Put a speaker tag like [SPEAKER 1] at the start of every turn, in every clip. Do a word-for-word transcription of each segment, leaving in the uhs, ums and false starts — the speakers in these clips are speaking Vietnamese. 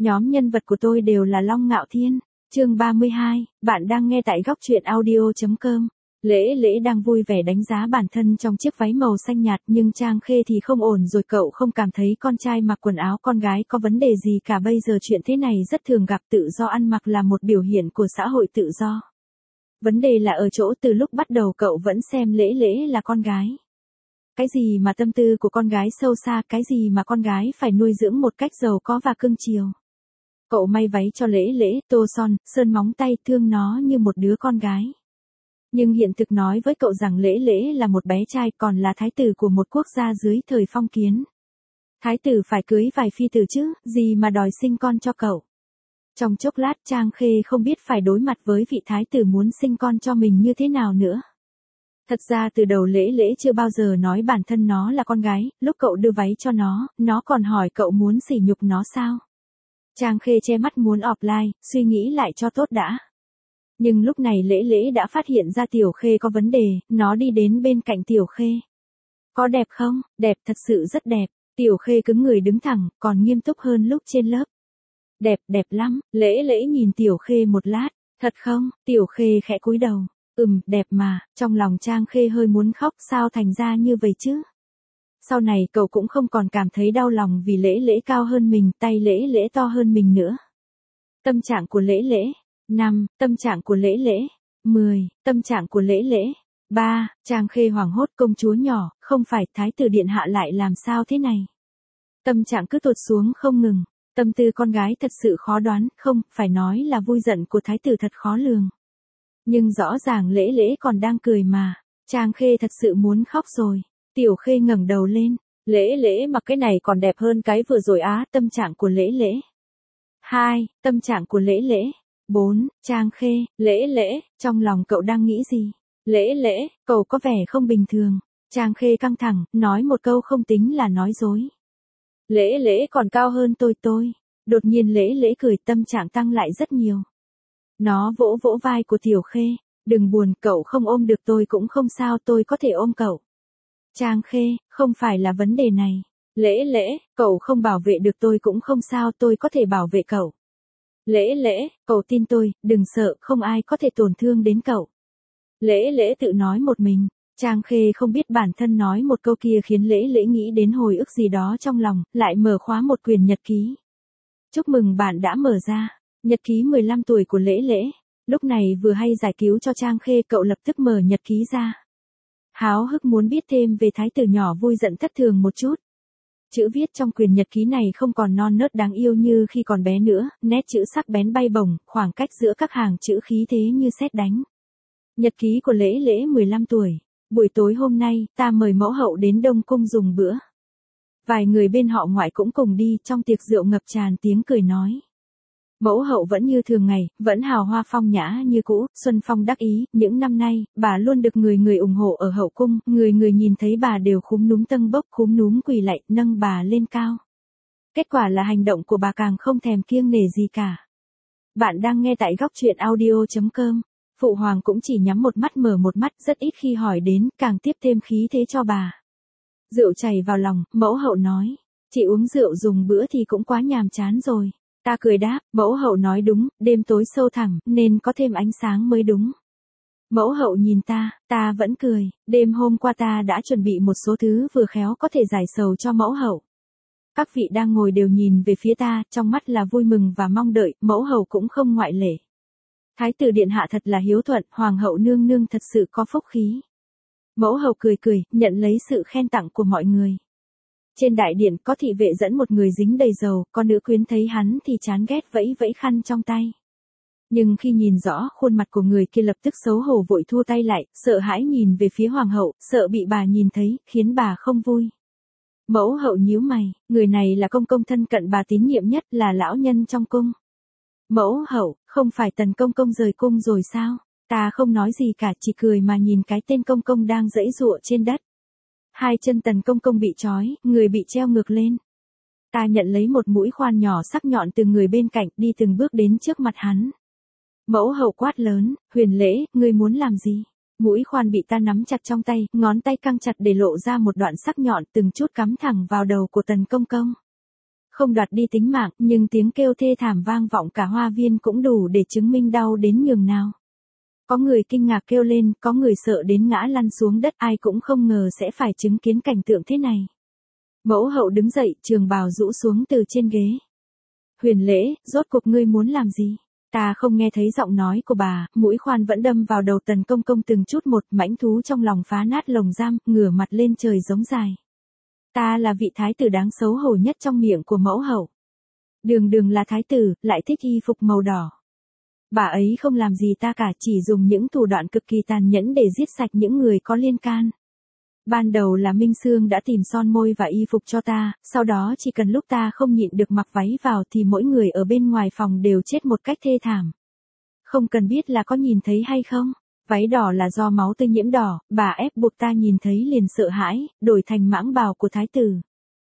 [SPEAKER 1] Nhóm nhân vật của tôi đều là Long Ngạo Thiên. Chương ba mươi hai, bạn đang nghe tại góc truyện audio chấm com. Lễ Lễ đang vui vẻ đánh giá bản thân trong chiếc váy màu xanh nhạt, nhưng Trang Khê thì không ổn rồi. Cậu không cảm thấy con trai mặc quần áo con gái có vấn đề gì cả. Bây giờ chuyện thế này rất thường gặp, tự do ăn mặc là một biểu hiện của xã hội tự do. Vấn đề là ở chỗ từ lúc bắt đầu cậu vẫn xem Lễ Lễ là con gái. Cái gì mà tâm tư của con gái sâu xa, cái gì mà con gái phải nuôi dưỡng một cách giàu có và cưng chiều. Cậu may váy cho Lễ Lễ, tô son, sơn móng tay, thương nó như một đứa con gái. Nhưng hiện thực nói với cậu rằng Lễ Lễ là một bé trai, còn là thái tử của một quốc gia dưới thời phong kiến. Thái tử phải cưới vài phi tử chứ, gì mà đòi sinh con cho cậu. Trong chốc lát Trang Khê không biết phải đối mặt với vị thái tử muốn sinh con cho mình như thế nào nữa. Thật ra từ đầu Lễ Lễ chưa bao giờ nói bản thân nó là con gái, lúc cậu đưa váy cho nó, nó còn hỏi cậu muốn sỉ nhục nó sao. Trang Khê che mắt muốn offline, suy nghĩ lại cho tốt đã. Nhưng lúc này Lễ Lễ đã phát hiện ra Tiểu Khê có vấn đề, nó đi đến bên cạnh Tiểu Khê. Có đẹp không? Đẹp, thật sự rất đẹp. Tiểu Khê cứng người đứng thẳng, còn nghiêm túc hơn lúc trên lớp. Đẹp, đẹp lắm. Lễ Lễ nhìn Tiểu Khê một lát. Thật không? Tiểu Khê khẽ cúi đầu. Ừm, đẹp mà. Trong lòng Trang Khê hơi muốn khóc, sao thành ra như vậy chứ? Sau này cậu cũng không còn cảm thấy đau lòng vì Lễ Lễ cao hơn mình, tay Lễ Lễ to hơn mình nữa. Tâm trạng của Lễ Lễ. năm. Tâm trạng của Lễ Lễ. mười. Tâm trạng của Lễ Lễ. ba. Trang Khê hoảng hốt, công chúa nhỏ, không phải, thái tử điện hạ lại làm sao thế này? Tâm trạng cứ tụt xuống không ngừng. Tâm tư con gái thật sự khó đoán, không, phải nói là vui giận của thái tử thật khó lường. Nhưng rõ ràng Lễ Lễ còn đang cười mà. Trang Khê thật sự muốn khóc rồi. Tiểu Khê ngẩng đầu lên. Lễ Lễ mặc cái này còn đẹp hơn cái vừa rồi á. Tâm trạng của Lễ Lễ. hai. Tâm trạng của Lễ Lễ. bốn. Trang Khê. Lễ Lễ, trong lòng cậu đang nghĩ gì? Lễ Lễ, cậu có vẻ không bình thường. Trang Khê căng thẳng, nói một câu không tính là nói dối. Lễ Lễ còn cao hơn tôi tôi. Đột nhiên Lễ Lễ cười, tâm trạng tăng lại rất nhiều. Nó vỗ vỗ vai của Tiểu Khê. Đừng buồn, cậu không ôm được tôi cũng không sao, tôi có thể ôm cậu. Trang Khê, không phải là vấn đề này. Lễ Lễ, cậu không bảo vệ được tôi cũng không sao, tôi có thể bảo vệ cậu. Lễ Lễ, cậu tin tôi, đừng sợ, không ai có thể tổn thương đến cậu. Lễ Lễ tự nói một mình. Trang Khê không biết bản thân nói một câu kia khiến Lễ Lễ nghĩ đến hồi ức gì đó trong lòng, lại mở khóa một quyển nhật ký. Chúc mừng bạn đã mở ra. Nhật ký mười lăm tuổi của Lễ Lễ. Lúc này vừa hay giải cứu cho Trang Khê, cậu lập tức mở nhật ký ra. Háo hức muốn biết thêm về thái tử nhỏ vui giận thất thường một chút. Chữ viết trong quyển nhật ký này không còn non nớt đáng yêu như khi còn bé nữa, nét chữ sắc bén bay bổng, khoảng cách giữa các hàng chữ khí thế như sét đánh. Nhật ký của Lễ Lễ mười lăm tuổi. Buổi tối hôm nay, ta mời mẫu hậu đến Đông Cung dùng bữa. Vài người bên họ ngoại cũng cùng đi, trong tiệc rượu ngập tràn tiếng cười nói. Mẫu hậu vẫn như thường ngày, vẫn hào hoa phong nhã như cũ, xuân phong đắc ý, những năm nay, bà luôn được người người ủng hộ ở hậu cung, người người nhìn thấy bà đều khúm núm tâng bốc, khúm núm quỳ lạy, nâng bà lên cao. Kết quả là hành động của bà càng không thèm kiêng nể gì cả. Bạn đang nghe tại góc truyện audio chấm com. Phụ hoàng cũng chỉ nhắm một mắt mở một mắt, rất ít khi hỏi đến, càng tiếp thêm khí thế cho bà. Rượu chảy vào lòng, mẫu hậu nói, chị uống rượu dùng bữa thì cũng quá nhàm chán rồi. Ta cười đáp, mẫu hậu nói đúng, đêm tối sâu thẳm, nên có thêm ánh sáng mới đúng. Mẫu hậu nhìn ta, ta vẫn cười, đêm hôm qua ta đã chuẩn bị một số thứ vừa khéo có thể giải sầu cho mẫu hậu. Các vị đang ngồi đều nhìn về phía ta, trong mắt là vui mừng và mong đợi, mẫu hậu cũng không ngoại lệ. Thái tử điện hạ thật là hiếu thuận, hoàng hậu nương nương thật sự có phúc khí. Mẫu hậu cười cười, nhận lấy sự khen tặng của mọi người. Trên đại điện có thị vệ dẫn một người dính đầy dầu, con nữ quyến thấy hắn thì chán ghét vẫy vẫy khăn trong tay. Nhưng khi nhìn rõ khuôn mặt của người kia lập tức xấu hổ vội thua tay lại, sợ hãi nhìn về phía hoàng hậu, sợ bị bà nhìn thấy, khiến bà không vui. Mẫu hậu nhíu mày, người này là công công thân cận bà tín nhiệm nhất, là lão nhân trong cung. Mẫu hậu, không phải Tần công công rời cung rồi sao? Ta không nói gì cả, chỉ cười mà nhìn cái tên công công đang giãy giụa trên đất. Hai chân Tần công công bị trói, người bị treo ngược lên. Ta nhận lấy một mũi khoan nhỏ sắc nhọn từ người bên cạnh, đi từng bước đến trước mặt hắn. Mẫu hậu quát lớn, Huyền Lễ, ngươi muốn làm gì? Mũi khoan bị ta nắm chặt trong tay, ngón tay căng chặt để lộ ra một đoạn sắc nhọn từng chút cắm thẳng vào đầu của Tần công công. không đoạt đi tính mạng, nhưng tiếng kêu thê thảm vang vọng cả hoa viên cũng đủ để chứng minh đau đến nhường nào. Có người kinh ngạc kêu lên, có người sợ đến ngã lăn xuống đất, ai cũng không ngờ sẽ phải chứng kiến cảnh tượng thế này. Mẫu hậu đứng dậy, trường bào rũ xuống từ trên ghế. Huyền Lễ, rốt cuộc ngươi muốn làm gì? Ta không nghe thấy giọng nói của bà, mũi khoan vẫn đâm vào đầu Tần Công Công từng chút một, mãnh thú trong lòng phá nát lồng giam, ngửa mặt lên trời giống dài. Ta là vị thái tử đáng xấu hổ nhất trong miệng của mẫu hậu. Đường Đường là thái tử, lại thích y phục màu đỏ. Bà ấy không làm gì ta cả, chỉ dùng những thủ đoạn cực kỳ tàn nhẫn để giết sạch những người có liên can. Ban đầu là Minh Sương đã tìm son môi và y phục cho ta, sau đó chỉ cần lúc ta không nhịn được mặc váy vào thì mỗi người ở bên ngoài phòng đều chết một cách thê thảm. Không cần biết là có nhìn thấy hay không, váy đỏ là do máu tươi nhiễm đỏ, bà ép buộc ta nhìn thấy liền sợ hãi, đổi thành mãng bào của thái tử.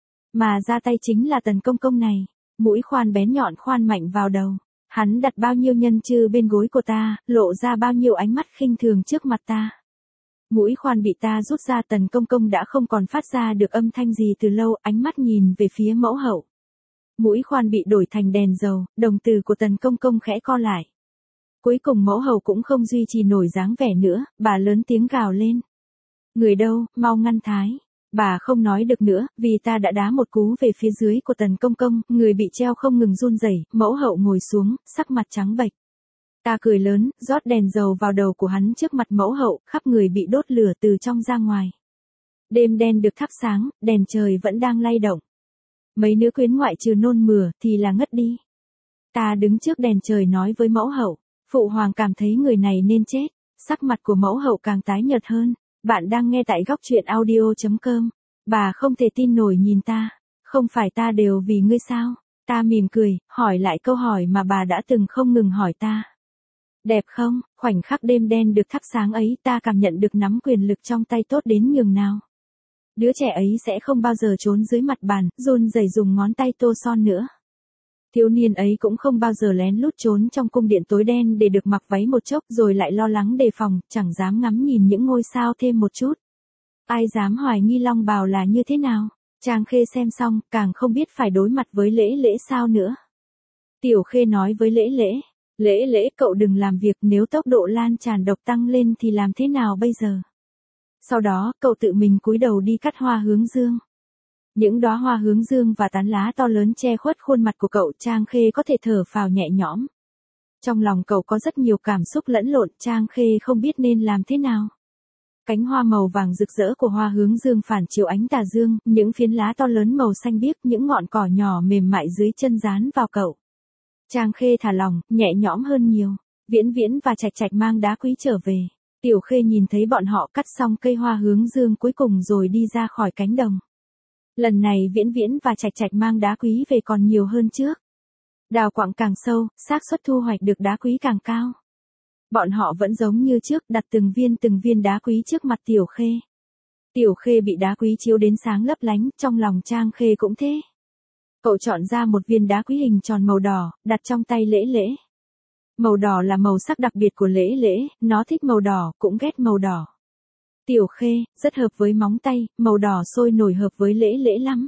[SPEAKER 1] Mà ra tay chính là Tần Công Công này, mũi khoan bén nhọn khoan mạnh vào đầu. Hắn đặt bao nhiêu nhân chư bên gối của ta, lộ ra bao nhiêu ánh mắt khinh thường trước mặt ta. Mũi khoan bị ta rút ra, Tần Công Công đã không còn phát ra được âm thanh gì từ lâu, ánh mắt nhìn về phía mẫu hậu. Mũi khoan bị đổi thành đèn dầu, đồng tử của Tần Công Công khẽ co lại. Cuối cùng mẫu hậu cũng không duy trì nổi dáng vẻ nữa, bà lớn tiếng gào lên. Người đâu, mau ngăn thái. Bà không nói được nữa, vì ta đã đá một cú về phía dưới của Tần Công Công, người bị treo không ngừng run rẩy, mẫu hậu ngồi xuống, sắc mặt trắng bệch. Ta cười lớn, rót đèn dầu vào đầu của hắn trước mặt mẫu hậu, khắp người bị đốt lửa từ trong ra ngoài. Đêm đen được thắp sáng, đèn trời vẫn đang lay động. Mấy nữ quyến ngoại trừ nôn mửa thì là ngất đi. Ta đứng trước đèn trời nói với mẫu hậu, phụ hoàng cảm thấy người này nên chết. Sắc mặt của mẫu hậu càng tái nhợt hơn. Bạn đang nghe tại góc truyện audio chấm com. Bà không thể tin nổi nhìn ta. Không phải ta đều vì ngươi sao? Ta mỉm cười, hỏi lại câu hỏi mà bà đã từng không ngừng hỏi ta. Đẹp không? Khoảnh khắc đêm đen được thắp sáng ấy, ta cảm nhận được nắm quyền lực trong tay tốt đến nhường nào. Đứa trẻ ấy sẽ không bao giờ trốn dưới mặt bàn, run rẩy dùng ngón tay tô son nữa. Thiếu niên ấy cũng không bao giờ lén lút trốn trong cung điện tối đen để được mặc váy một chốc rồi lại lo lắng đề phòng, chẳng dám ngắm nhìn những ngôi sao thêm một chút. Ai dám hoài nghi Long Bào là như thế nào? Trang Khê xem xong, càng không biết phải đối mặt với Lễ Lễ sao nữa. Tiểu Khê nói với Lễ Lễ, Lễ Lễ cậu đừng làm việc, nếu tốc độ lan tràn độc tăng lên thì làm thế nào bây giờ? Sau đó, cậu tự mình cúi đầu đi cắt hoa hướng dương. Những đóa hoa hướng dương và tán lá to lớn che khuất khuôn mặt của cậu, Trang Khê có thể thở phào nhẹ nhõm. Trong lòng cậu có rất nhiều cảm xúc lẫn lộn, Trang Khê không biết nên làm thế nào. Cánh hoa màu vàng rực rỡ của hoa hướng dương phản chiếu ánh tà dương, những phiến lá to lớn màu xanh biếc, những ngọn cỏ nhỏ mềm mại dưới chân dán vào cậu. Trang Khê thả lòng, nhẹ nhõm hơn nhiều. Viễn Viễn và Trạch Trạch mang đá quý trở về. Tiểu Khê nhìn thấy bọn họ cắt xong cây hoa hướng dương cuối cùng rồi đi ra khỏi cánh đồng. Lần này Viễn Viễn và Trạch Trạch mang đá quý về còn nhiều hơn trước. Đào quặng càng sâu, xác suất thu hoạch được đá quý càng cao. Bọn họ vẫn giống như trước, đặt từng viên từng viên đá quý trước mặt Tiểu Khê. Tiểu Khê bị đá quý chiếu đến sáng lấp lánh, trong lòng Trang Khê cũng thế. Cậu chọn ra một viên đá quý hình tròn màu đỏ, đặt trong tay Lễ Lễ. Màu đỏ là màu sắc đặc biệt của Lễ Lễ, nó thích màu đỏ, cũng ghét màu đỏ. Tiểu Khê, rất hợp với móng tay, màu đỏ sôi nổi hợp với Lễ Lễ lắm.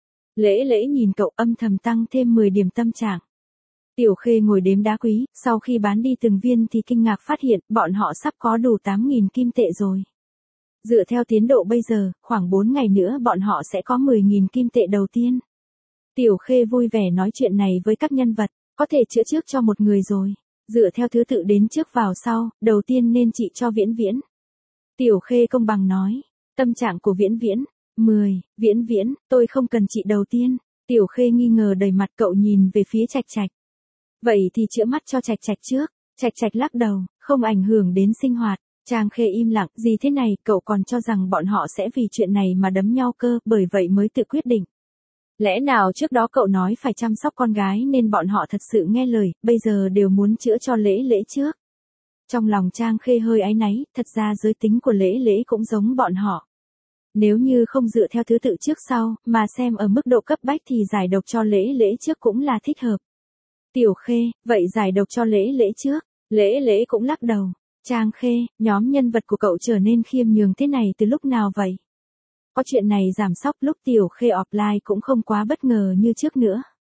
[SPEAKER 1] Lễ Lễ nhìn cậu âm thầm tăng thêm mười điểm tâm trạng. Tiểu Khê ngồi đếm đá quý, sau khi bán đi từng viên thì kinh ngạc phát hiện, bọn họ sắp có đủ tám nghìn kim tệ rồi. Dựa theo tiến độ bây giờ, khoảng bốn ngày nữa bọn họ sẽ có mười nghìn kim tệ đầu tiên. Tiểu Khê vui vẻ nói chuyện này với các nhân vật, có thể chữa trước cho một người rồi. Dựa theo thứ tự đến trước vào sau, đầu tiên nên trị cho Viễn Viễn. Tiểu Khê công bằng nói, tâm trạng của Viễn Viễn, mười, Viễn Viễn, tôi không cần trị đầu tiên. Tiểu Khê nghi ngờ đầy mặt, cậu nhìn về phía Trạch Trạch. Vậy thì chữa mắt cho Trạch Trạch trước. Trạch Trạch lắc đầu, không ảnh hưởng đến sinh hoạt. Trang Khê im lặng, gì thế này, cậu còn cho rằng bọn họ sẽ vì chuyện này mà đấm nhau cơ, bởi vậy mới tự quyết định. Lẽ nào trước đó cậu nói phải chăm sóc con gái nên bọn họ thật sự nghe lời, bây giờ đều muốn chữa cho Lễ Lễ trước. Trong lòng Trang Khê hơi áy náy, thật ra giới tính của Lễ Lễ cũng giống bọn họ. Nếu như không dựa theo thứ tự trước sau, mà xem ở mức độ cấp bách thì giải độc cho Lễ Lễ trước cũng là thích hợp. Tiểu Khê, vậy giải độc cho Lễ Lễ trước. Lễ Lễ cũng lắc đầu. Trang Khê, nhóm nhân vật của cậu trở nên khiêm nhường thế này từ lúc nào vậy? Có chuyện này giảm sóc lúc Tiểu Khê offline cũng không quá bất ngờ như trước nữa.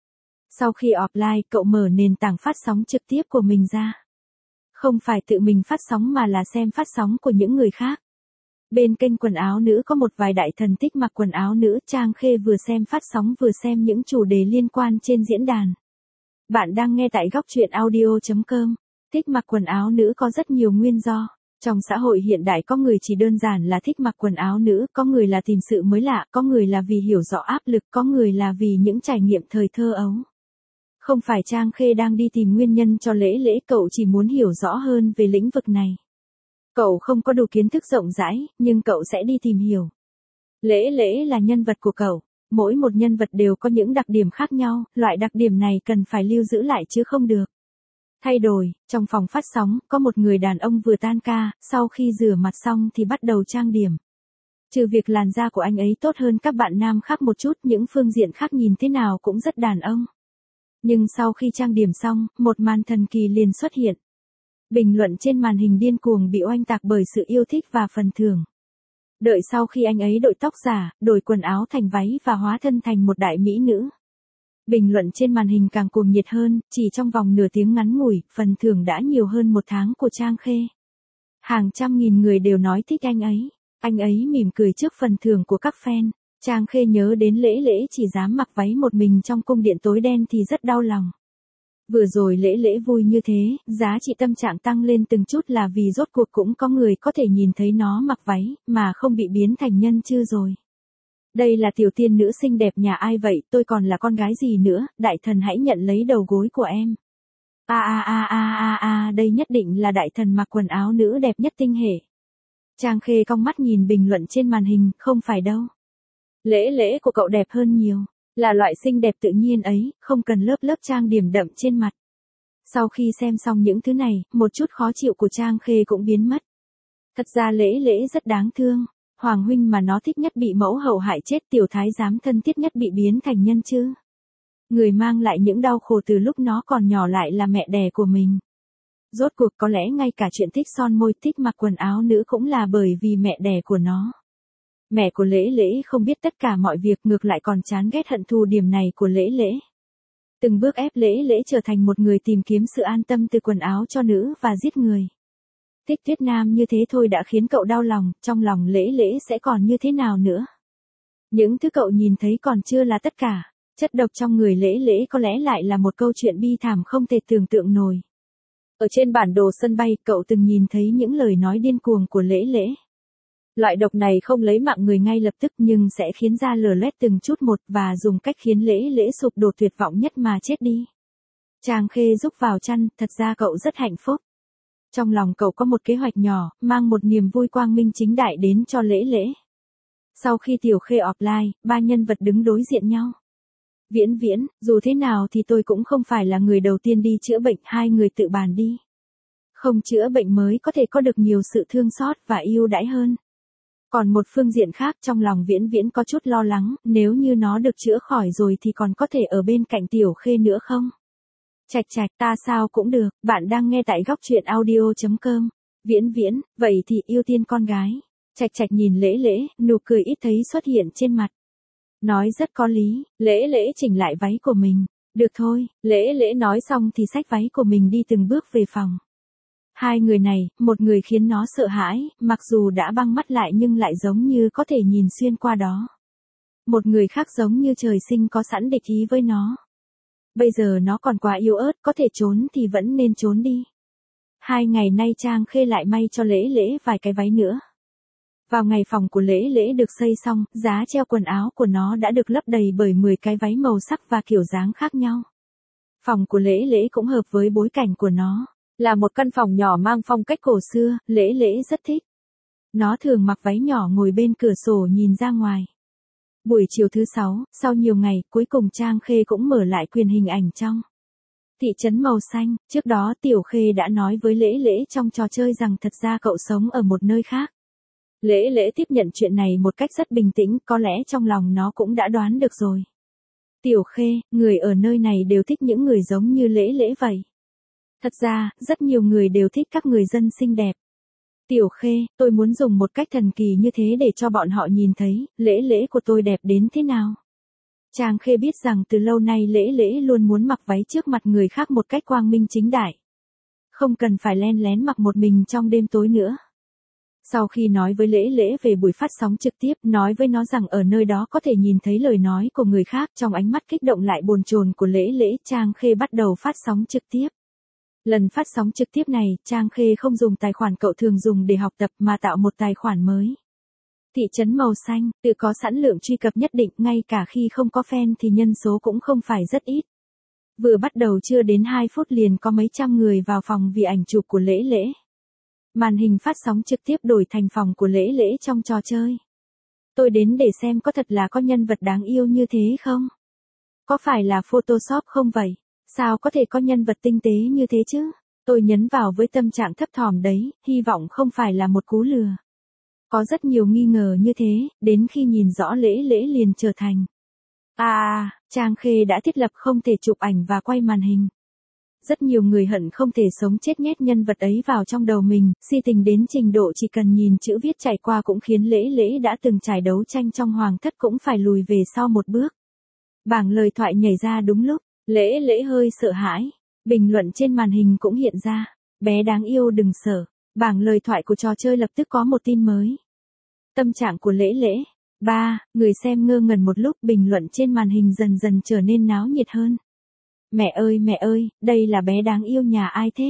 [SPEAKER 1] Sau khi offline, cậu mở nền tảng phát sóng trực tiếp của mình ra. Không phải tự mình phát sóng mà là xem phát sóng của những người khác. Bên kênh quần áo nữ có một vài đại thần thích mặc quần áo nữ, Trang Khê vừa xem phát sóng vừa xem những chủ đề liên quan trên diễn đàn. Bạn đang nghe tại góc truyện audio chấm com. Thích mặc quần áo nữ có rất nhiều nguyên do. Trong xã hội hiện đại có người chỉ đơn giản là thích mặc quần áo nữ, có người là tìm sự mới lạ, có người là vì hiểu rõ áp lực, có người là vì những trải nghiệm thời thơ ấu. Không phải Trang Khê đang đi tìm nguyên nhân cho Lễ Lễ, cậu chỉ muốn hiểu rõ hơn về lĩnh vực này. Cậu không có đủ kiến thức rộng rãi, nhưng cậu sẽ đi tìm hiểu. Lễ Lễ là nhân vật của cậu. Mỗi một nhân vật đều có những đặc điểm khác nhau, loại đặc điểm này cần phải lưu giữ lại chứ không được thay đổi. Trong phòng phát sóng, có một người đàn ông vừa tan ca, sau khi rửa mặt xong thì bắt đầu trang điểm. Trừ việc làn da của anh ấy tốt hơn các bạn nam khác một chút, những phương diện khác nhìn thế nào cũng rất đàn ông. Nhưng sau khi trang điểm xong, một màn thần kỳ liền xuất hiện. Bình luận trên màn hình điên cuồng bị oanh tạc bởi sự yêu thích và phần thưởng. Đợi sau khi anh ấy đội tóc giả, đổi quần áo thành váy và hóa thân thành một đại mỹ nữ. Bình luận trên màn hình càng cuồng nhiệt hơn, chỉ trong vòng nửa tiếng ngắn ngủi, phần thưởng đã nhiều hơn một tháng của Trang Khê. Hàng trăm nghìn người đều nói thích anh ấy. Anh ấy mỉm cười trước phần thưởng của các fan. Trang Khê nhớ đến Lễ Lễ chỉ dám mặc váy một mình trong cung điện tối đen thì rất đau lòng. Vừa rồi Lễ Lễ vui như thế, giá trị tâm trạng tăng lên từng chút là vì rốt cuộc cũng có người có thể nhìn thấy nó mặc váy, mà không bị biến thành nhân chư rồi. Đây là tiểu tiên nữ xinh đẹp nhà ai vậy, tôi còn là con gái gì nữa, đại thần hãy nhận lấy đầu gối của em. A a a a a a, đây nhất định là đại thần mặc quần áo nữ đẹp nhất tinh hệ. Trang Khê cong mắt nhìn bình luận trên màn hình, không phải đâu. Lễ Lễ của cậu đẹp hơn nhiều, là loại xinh đẹp tự nhiên ấy, không cần lớp lớp trang điểm đậm trên mặt. Sau khi xem xong những thứ này, một chút khó chịu của Trang Khê cũng biến mất. Thật ra Lễ Lễ rất đáng thương. Hoàng huynh mà nó thích nhất bị mẫu hậu hại chết, tiểu thái giám thân thiết nhất bị biến thành nhân chứ. Người mang lại những đau khổ từ lúc nó còn nhỏ lại là mẹ đẻ của mình. Rốt cuộc có lẽ ngay cả chuyện thích son môi, thích mặc quần áo nữ cũng là bởi vì mẹ đẻ của nó. Mẹ của Lễ Lễ không biết tất cả mọi việc, ngược lại còn chán ghét hận thù điểm này của Lễ Lễ. Từng bước ép Lễ Lễ trở thành một người tìm kiếm sự an tâm từ quần áo cho nữ và giết người. Thích Tuyết Nam như thế thôi đã khiến cậu đau lòng, trong lòng Lễ Lễ sẽ còn như thế nào nữa. Những thứ cậu nhìn thấy còn chưa là tất cả. Chất độc trong người Lễ Lễ có lẽ lại là một câu chuyện bi thảm không thể tưởng tượng nổi. Ở trên bản đồ sân bay, cậu từng nhìn thấy những lời nói điên cuồng của Lễ Lễ. Loại độc này không lấy mạng người ngay lập tức nhưng sẽ khiến da lở loét từng chút một và dùng cách khiến Lễ Lễ sụp đổ tuyệt vọng nhất mà chết đi. Trang Khê rúc vào chăn, thật ra cậu rất hạnh phúc. Trong lòng cậu có một kế hoạch nhỏ, mang một niềm vui quang minh chính đại đến cho Lễ Lễ. Sau khi Tiểu Khê offline, ba nhân vật đứng đối diện nhau. Viễn Viễn, dù thế nào thì tôi cũng không phải là người đầu tiên đi chữa bệnh, hai người tự bàn đi. Không chữa bệnh mới có thể có được nhiều sự thương xót và yêu đãi hơn. Còn một phương diện khác, trong lòng Viễn Viễn có chút lo lắng, nếu như nó được chữa khỏi rồi thì còn có thể ở bên cạnh Tiểu Khê nữa không? Chạch chạch, ta sao cũng được, bạn đang nghe tại góc truyện audio chấm com. Viễn Viễn, vậy thì ưu tiên con gái. Chạch chạch nhìn Lễ Lễ, nụ cười ít thấy xuất hiện trên mặt. Nói rất có lý, Lễ Lễ chỉnh lại váy của mình. Được thôi, Lễ Lễ nói xong thì xách váy của mình đi từng bước về phòng. Hai người này, một người khiến nó sợ hãi, mặc dù đã băng mắt lại nhưng lại giống như có thể nhìn xuyên qua đó. Một người khác giống như trời sinh có sẵn địch ý với nó. Bây giờ nó còn quá yếu ớt, có thể trốn thì vẫn nên trốn đi. Hai ngày nay Trang Khê lại may cho Lễ Lễ vài cái váy nữa. Vào ngày phòng của Lễ Lễ được xây xong, giá treo quần áo của nó đã được lấp đầy bởi mười cái váy màu sắc và kiểu dáng khác nhau. Phòng của Lễ Lễ cũng hợp với bối cảnh của nó. Là một căn phòng nhỏ mang phong cách cổ xưa, Lễ Lễ rất thích. Nó thường mặc váy nhỏ ngồi bên cửa sổ nhìn ra ngoài. Buổi chiều thứ sáu, sau nhiều ngày, cuối cùng Trang Khê cũng mở lại quyền hình ảnh trong thị trấn màu xanh. Trước đó Tiểu Khê đã nói với Lễ Lễ trong trò chơi rằng thật ra cậu sống ở một nơi khác. Lễ Lễ tiếp nhận chuyện này một cách rất bình tĩnh, có lẽ trong lòng nó cũng đã đoán được rồi. Tiểu Khê, người ở nơi này đều thích những người giống như Lễ Lễ vậy. Thật ra, rất nhiều người đều thích các người dân xinh đẹp. Tiểu Khê, tôi muốn dùng một cách thần kỳ như thế để cho bọn họ nhìn thấy, Lễ Lễ của tôi đẹp đến thế nào. Trang Khê biết rằng từ lâu nay Lễ Lễ luôn muốn mặc váy trước mặt người khác một cách quang minh chính đại. Không cần phải len lén mặc một mình trong đêm tối nữa. Sau khi nói với Lễ Lễ về buổi phát sóng trực tiếp, nói với nó rằng ở nơi đó có thể nhìn thấy lời nói của người khác, trong ánh mắt kích động lại bồn chồn của Lễ Lễ, Trang Khê bắt đầu phát sóng trực tiếp. Lần phát sóng trực tiếp này, Trang Khê không dùng tài khoản cậu thường dùng để học tập mà tạo một tài khoản mới. Thị trấn màu xanh, tự có sẵn lượng truy cập nhất định, ngay cả khi không có fan thì nhân số cũng không phải rất ít. Vừa bắt đầu chưa đến hai phút liền có mấy trăm người vào phòng vì ảnh chụp của Lễ Lễ. Màn hình phát sóng trực tiếp đổi thành phòng của Lễ Lễ trong trò chơi. Tôi đến để xem có thật là có nhân vật đáng yêu như thế không? Có phải là Photoshop không vậy? Sao có thể có nhân vật tinh tế như thế chứ? Tôi nhấn vào với tâm trạng thấp thỏm đấy, hy vọng không phải là một cú lừa. Có rất nhiều nghi ngờ như thế, đến khi nhìn rõ Lễ Lễ liền trở thành. À, Trang Khê đã thiết lập không thể chụp ảnh và quay màn hình. Rất nhiều người hận không thể sống chết nhét nhân vật ấy vào trong đầu mình, si tình đến trình độ chỉ cần nhìn chữ viết chạy qua cũng khiến Lễ Lễ đã từng trải đấu tranh trong hoàng thất cũng phải lùi về sau một bước. Bảng lời thoại nhảy ra đúng lúc, Lễ Lễ hơi sợ hãi. Bình luận trên màn hình cũng hiện ra, bé đáng yêu đừng sợ. Bảng lời thoại của trò chơi lập tức có một tin mới. Tâm trạng của Lễ Lễ. ba. Người xem ngơ ngẩn một lúc, bình luận trên màn hình dần dần trở nên náo nhiệt hơn. Mẹ ơi mẹ ơi, đây là bé đáng yêu nhà ai thế?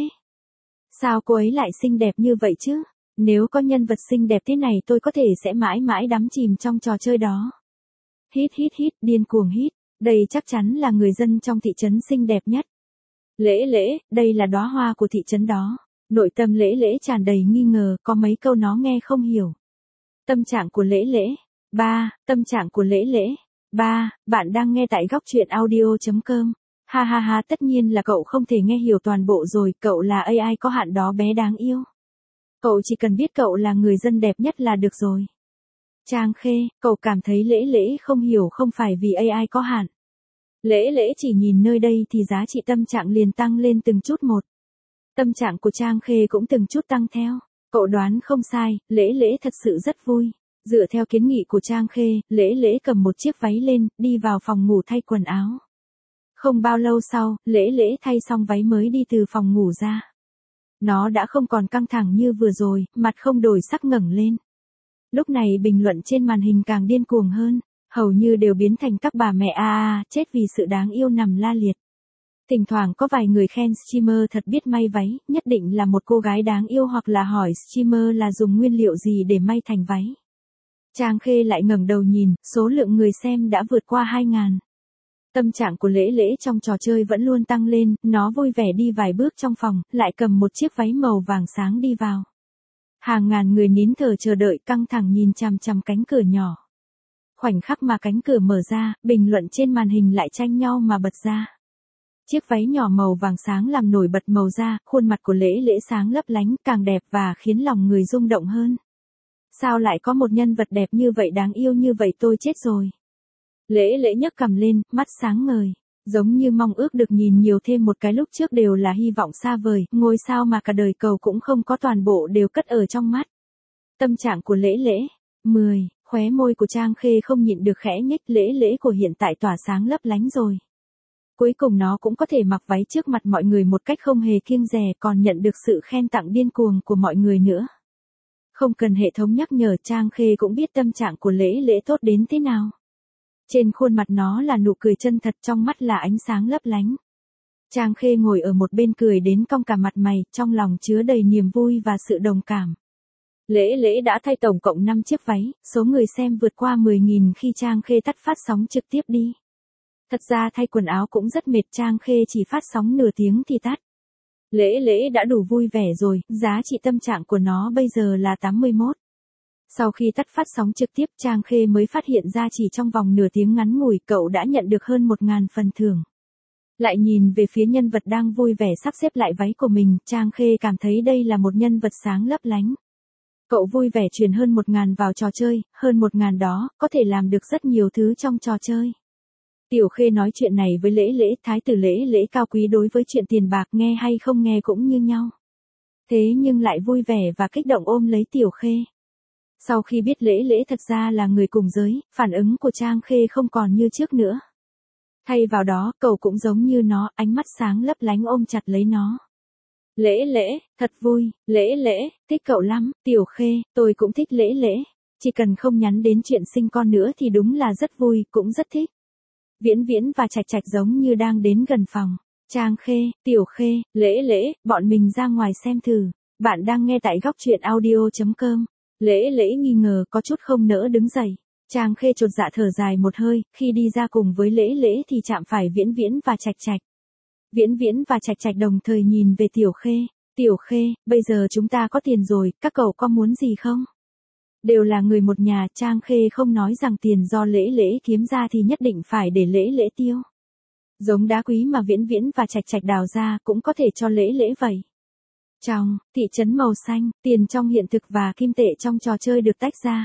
[SPEAKER 1] Sao cô ấy lại xinh đẹp như vậy chứ? Nếu có nhân vật xinh đẹp thế này tôi có thể sẽ mãi mãi đắm chìm trong trò chơi đó. Hít hít hít, điên cuồng hít. Đây chắc chắn là người dân trong thị trấn xinh đẹp nhất. Lễ Lễ, đây là đóa hoa của thị trấn đó. Nội tâm Lễ Lễ tràn đầy nghi ngờ, có mấy câu nó nghe không hiểu. Tâm trạng của Lễ Lễ. ba. Tâm trạng của Lễ Lễ. ba. Bạn đang nghe tại góc truyện audio chấm com. Ha ha ha, tất nhiên là cậu không thể nghe hiểu toàn bộ rồi, cậu là a i có hạn đó bé đáng yêu. Cậu chỉ cần biết cậu là người dân đẹp nhất là được rồi. Trang Khê, cậu cảm thấy Lễ Lễ không hiểu không phải vì a i có hạn. Lễ Lễ chỉ nhìn nơi đây thì giá trị tâm trạng liền tăng lên từng chút một. Tâm trạng của Trang Khê cũng từng chút tăng theo. Cậu đoán không sai, Lễ Lễ thật sự rất vui. Dựa theo kiến nghị của Trang Khê, Lễ Lễ cầm một chiếc váy lên, đi vào phòng ngủ thay quần áo. Không bao lâu sau, Lễ Lễ thay xong váy mới đi từ phòng ngủ ra. Nó đã không còn căng thẳng như vừa rồi, mặt không đổi sắc ngẩng lên. Lúc này bình luận trên màn hình càng điên cuồng hơn, hầu như đều biến thành các bà mẹ a a, chết vì sự đáng yêu nằm la liệt. Thỉnh thoảng có vài người khen streamer thật biết may váy, nhất định là một cô gái đáng yêu hoặc là hỏi streamer là dùng nguyên liệu gì để may thành váy. Trang Khê lại ngẩng đầu nhìn, số lượng người xem đã vượt qua hai ngàn. Tâm trạng của Lễ Lễ trong trò chơi vẫn luôn tăng lên, nó vui vẻ đi vài bước trong phòng, lại cầm một chiếc váy màu vàng sáng đi vào. Hàng ngàn người nín thở chờ đợi căng thẳng nhìn chằm chằm cánh cửa nhỏ. Khoảnh khắc mà cánh cửa mở ra, bình luận trên màn hình lại tranh nhau mà bật ra. Chiếc váy nhỏ màu vàng sáng làm nổi bật màu da, khuôn mặt của Lễ Lễ sáng lấp lánh, càng đẹp và khiến lòng người rung động hơn. Sao lại có một nhân vật đẹp như vậy đáng yêu như vậy, tôi chết rồi. Lễ Lễ nhấc cằm lên, mắt sáng ngời, giống như mong ước được nhìn nhiều thêm một cái, lúc trước đều là hy vọng xa vời, ngôi sao mà cả đời cầu cũng không có toàn bộ đều cất ở trong mắt. Tâm trạng của Lễ Lễ. mười. Khóe môi của Trang Khê không nhịn được khẽ nhếch, Lễ Lễ của hiện tại tỏa sáng lấp lánh rồi. Cuối cùng nó cũng có thể mặc váy trước mặt mọi người một cách không hề kiêng dè, còn nhận được sự khen tặng điên cuồng của mọi người nữa. Không cần hệ thống nhắc nhở, Trang Khê cũng biết tâm trạng của Lễ Lễ tốt đến thế nào. Trên khuôn mặt nó là nụ cười chân thật, trong mắt là ánh sáng lấp lánh. Trang Khê ngồi ở một bên cười đến cong cả mặt mày, trong lòng chứa đầy niềm vui và sự đồng cảm. Lễ Lễ đã thay tổng cộng năm chiếc váy, số người xem vượt qua mười nghìn khi Trang Khê tắt phát sóng trực tiếp đi. Thật ra thay quần áo cũng rất mệt, Trang Khê chỉ phát sóng nửa tiếng thì tắt. Lễ Lễ đã đủ vui vẻ rồi, giá trị tâm trạng của nó bây giờ là tám mươi mốt. Sau khi tắt phát sóng trực tiếp, Trang Khê mới phát hiện ra chỉ trong vòng nửa tiếng ngắn ngủi cậu đã nhận được hơn một ngàn phần thưởng. Lại nhìn về phía nhân vật đang vui vẻ sắp xếp lại váy của mình, Trang Khê cảm thấy đây là một nhân vật sáng lấp lánh. Cậu vui vẻ truyền hơn một ngàn vào trò chơi, hơn một ngàn đó, có thể làm được rất nhiều thứ trong trò chơi. Tiểu Khê nói chuyện này với Lễ Lễ, thái tử Lễ Lễ cao quý đối với chuyện tiền bạc, nghe hay không nghe cũng như nhau. Thế nhưng lại vui vẻ và kích động ôm lấy Tiểu Khê. Sau khi biết Lễ Lễ thật ra là người cùng giới, phản ứng của Trang Khê không còn như trước nữa. Thay vào đó, cậu cũng giống như nó, ánh mắt sáng lấp lánh ôm chặt lấy nó. Lễ lễ, thật vui, lễ lễ, thích cậu lắm, Tiểu Khê, tôi cũng thích lễ lễ. Chỉ cần không nhắn đến chuyện sinh con nữa thì đúng là rất vui, cũng rất thích. Viễn Viễn và Trạch Trạch giống như đang đến gần phòng. Trang Khê, Tiểu Khê, lễ lễ, bọn mình ra ngoài xem thử. Bạn đang nghe tại góc truyện audio chấm com. Lễ lễ nghi ngờ có chút không nỡ đứng dậy. Trang Khê chột dạ thở dài một hơi, khi đi ra cùng với lễ lễ thì chạm phải Viễn Viễn và Trạch Trạch. Viễn Viễn và Trạch Trạch đồng thời nhìn về Tiểu Khê. Tiểu Khê, bây giờ chúng ta có tiền rồi, các cậu có muốn gì không? Đều là người một nhà, Trang Khê không nói rằng tiền do lễ lễ kiếm ra thì nhất định phải để lễ lễ tiêu. Giống đá quý mà Viễn Viễn và Trạch Trạch đào ra cũng có thể cho lễ lễ vậy. Trong thị trấn màu xanh, tiền trong hiện thực và kim tệ trong trò chơi được tách ra.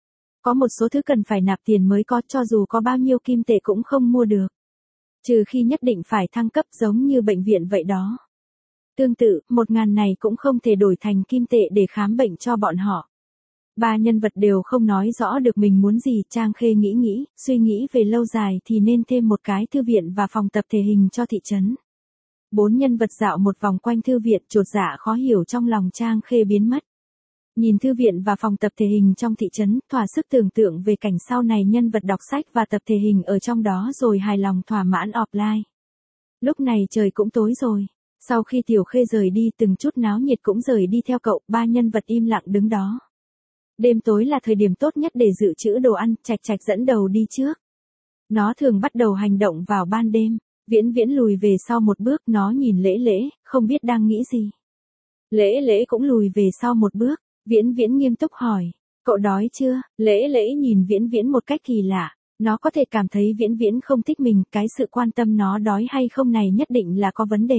[SPEAKER 1] Có một số thứ cần phải nạp tiền mới có, cho dù có bao nhiêu kim tệ cũng không mua được. Trừ khi nhất định phải thăng cấp giống như bệnh viện vậy đó. Tương tự, một ngàn này cũng không thể đổi thành kim tệ để khám bệnh cho bọn họ. Ba nhân vật đều không nói rõ được mình muốn gì, Trang Khê nghĩ nghĩ, suy nghĩ về lâu dài thì nên thêm một cái thư viện và phòng tập thể hình cho thị trấn. Bốn nhân vật dạo một vòng quanh thư viện, chột dạ khó hiểu trong lòng Trang Khê biến mất. Nhìn thư viện và phòng tập thể hình trong thị trấn, thỏa sức tưởng tượng về cảnh sau này nhân vật đọc sách và tập thể hình ở trong đó rồi hài lòng thỏa mãn offline. Lúc này trời cũng tối rồi. Sau khi Tiểu Khê rời đi, từng chút náo nhiệt cũng rời đi theo cậu, ba nhân vật im lặng đứng đó. Đêm tối là thời điểm tốt nhất để dự trữ đồ ăn, Trạch Trạch dẫn đầu đi trước. Nó thường bắt đầu hành động vào ban đêm. Viễn Viễn lùi về sau một bước, nó nhìn lễ lễ, không biết đang nghĩ gì. Lễ lễ cũng lùi về sau một bước, Viễn Viễn nghiêm túc hỏi, cậu đói chưa? Lễ lễ nhìn Viễn Viễn một cách kỳ lạ, nó có thể cảm thấy Viễn Viễn không thích mình, cái sự quan tâm nó đói hay không này nhất định là có vấn đề.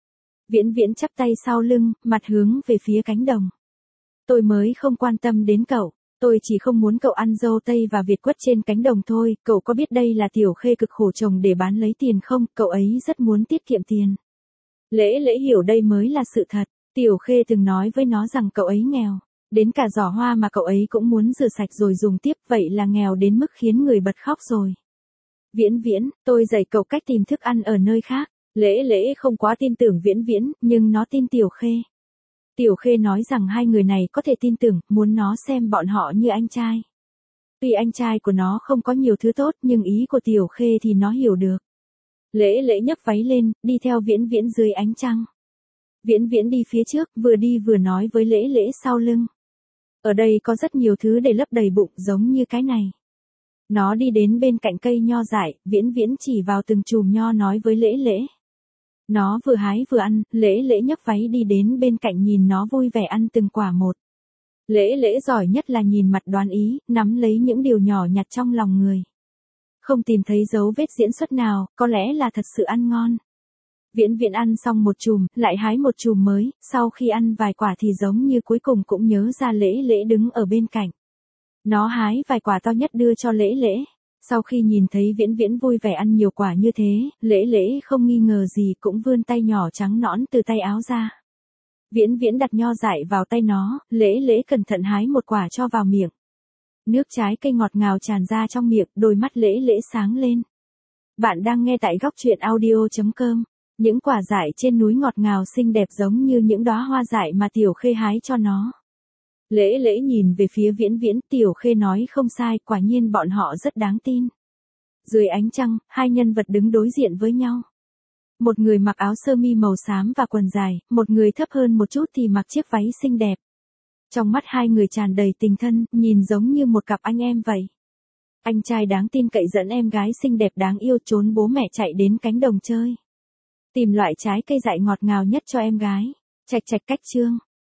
[SPEAKER 1] Viễn Viễn chắp tay sau lưng, mặt hướng về phía cánh đồng. Tôi mới không quan tâm đến cậu, tôi chỉ không muốn cậu ăn dâu tây và việt quất trên cánh đồng thôi, cậu có biết đây là Tiểu Khê cực khổ trồng để bán lấy tiền không, cậu ấy rất muốn tiết kiệm tiền. Lễ lễ hiểu đây mới là sự thật, Tiểu Khê từng nói với nó rằng cậu ấy nghèo, đến cả giỏ hoa mà cậu ấy cũng muốn rửa sạch rồi dùng tiếp, vậy là nghèo đến mức khiến người bật khóc rồi. Viễn Viễn, tôi dạy cậu cách tìm thức ăn ở nơi khác, lễ lễ không quá tin tưởng Viễn Viễn, nhưng nó tin Tiểu Khê. Tiểu Khê nói rằng hai người này có thể tin tưởng, muốn nó xem bọn họ như anh trai. Tuy anh trai của nó không có nhiều thứ tốt nhưng ý của Tiểu Khê thì nó hiểu được. Lễ lễ nhấc váy lên, đi theo Viễn Viễn dưới ánh trăng. Viễn Viễn đi phía trước, vừa đi vừa nói với lễ lễ sau lưng. Ở đây có rất nhiều thứ để lấp đầy bụng giống như cái này. Nó đi đến bên cạnh cây nho dại, Viễn Viễn chỉ vào từng chùm nho nói với lễ lễ. Nó vừa hái vừa ăn, lễ lễ nhấc váy đi đến bên cạnh nhìn nó vui vẻ ăn từng quả một. Lễ lễ giỏi nhất là nhìn mặt đoán ý, nắm lấy những điều nhỏ nhặt trong lòng người. Không tìm thấy dấu vết diễn xuất nào, có lẽ là thật sự ăn ngon. Viễn Viễn ăn xong một chùm, lại hái một chùm mới, sau khi ăn vài quả thì giống như cuối cùng cũng nhớ ra lễ lễ đứng ở bên cạnh. Nó hái vài quả to nhất đưa cho lễ lễ. Sau khi nhìn thấy Viễn Viễn vui vẻ ăn nhiều quả như thế, lễ lễ không nghi ngờ gì cũng vươn tay nhỏ trắng nõn từ tay áo ra. Viễn Viễn đặt nho dại vào tay nó, lễ lễ cẩn thận hái một quả cho vào miệng. Nước trái cây ngọt ngào tràn ra trong miệng, đôi mắt lễ lễ sáng lên. Bạn đang nghe tại góc truyện audio chấm com. Những quả dại trên núi ngọt ngào xinh đẹp giống như những đóa hoa dại mà Tiểu Khê hái cho nó. Lễ lễ nhìn về phía Viễn Viễn, Tiểu Khê nói không sai, quả nhiên bọn họ rất đáng tin. Dưới ánh trăng, hai nhân vật đứng đối diện với nhau. Một người mặc áo sơ mi màu xám và quần dài, một người thấp hơn một chút thì mặc chiếc váy xinh đẹp. Trong mắt hai người tràn đầy tình thân, nhìn giống như một cặp anh em vậy. Anh trai đáng tin cậy dẫn em gái xinh đẹp đáng yêu trốn bố mẹ chạy đến cánh đồng chơi. Tìm loại trái cây dại ngọt ngào nhất cho em gái. Trạch Trạch cách chương.